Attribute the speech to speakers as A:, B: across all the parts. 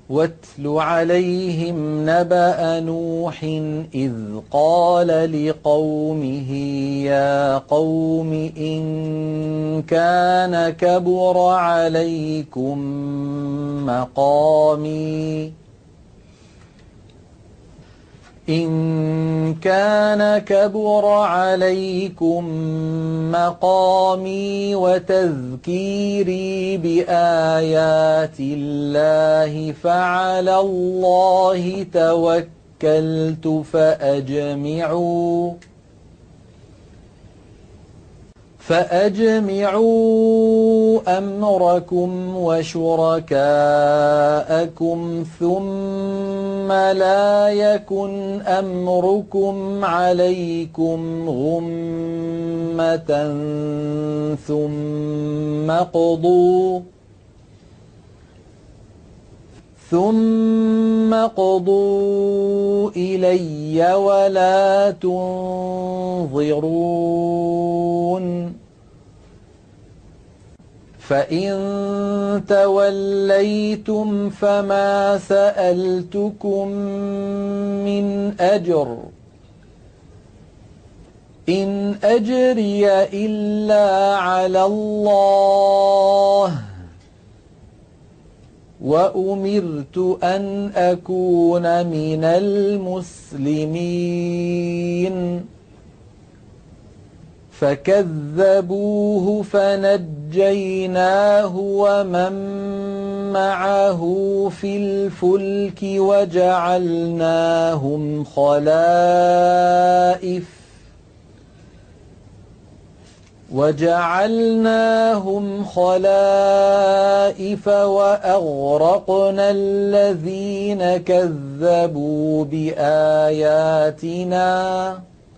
A: واتل عليهم نبأ نوح إذ قال لقومه يا قوم إن كان كبر عليكم مقامي وتذكيري بآيات الله فعلى الله توكلت فأجمعوا أمركم وشركاءكم ثم لا يكن أمركم عليكم غمة ثم قضوا إلي ولا تنظرون فإن توليتم فما سألتكم من أجر إن أجري إلا على الله وأمرت أن أكون من المسلمين فكذبوه فنجيناه ومن معه في الفلك وجعلناهم خلائف وأغرقنا الذين كذبوا بآياتنا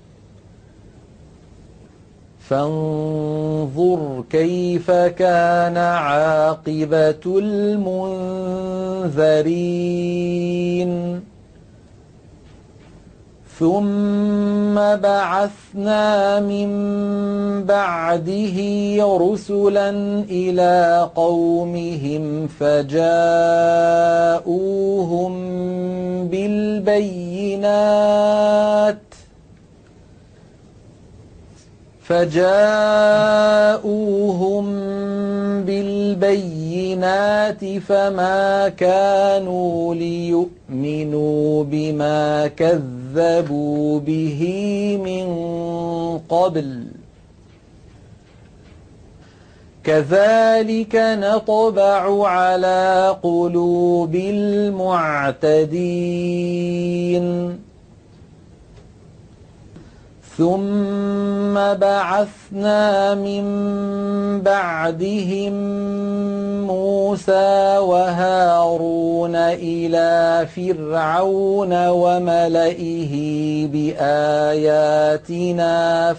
A: فانظر كيف كان عاقبة المنذرين ثم بعثنا من بعده رسلا إلى قومهم فجاءوهم بالبينات فما كانوا ليؤمنوا بما كذبوا به من قبل كذلك نطبع على قلوب المعتدين ثم بعثنا من بعدهم موسى وهارون إلى فرعون وملئه بآياتنا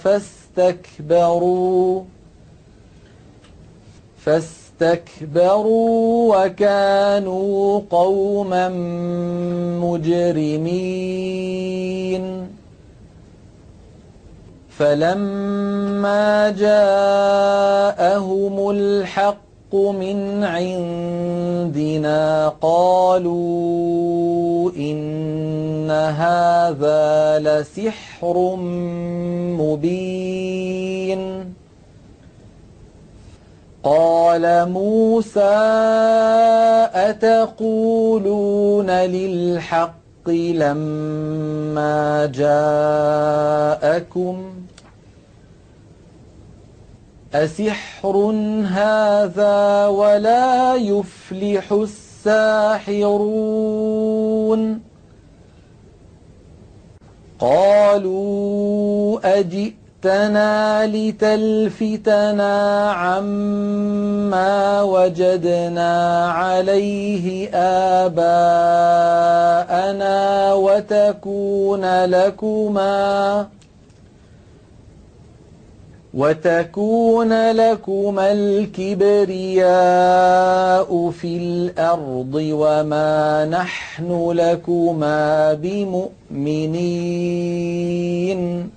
A: فاستكبروا وكانوا قوما مجرمين فلما جاءهم الحق من عندنا قالوا إن هذا لسحر مبين قال موسى أتقولون للحق لما جاءكم أسحر هذا ولا يفلح الساحرون قالوا أجئتنا لتلفتنا عما وجدنا عليه آباءنا وتكون لكما الكبرياء في الأرض وما نحن لكما بمؤمنين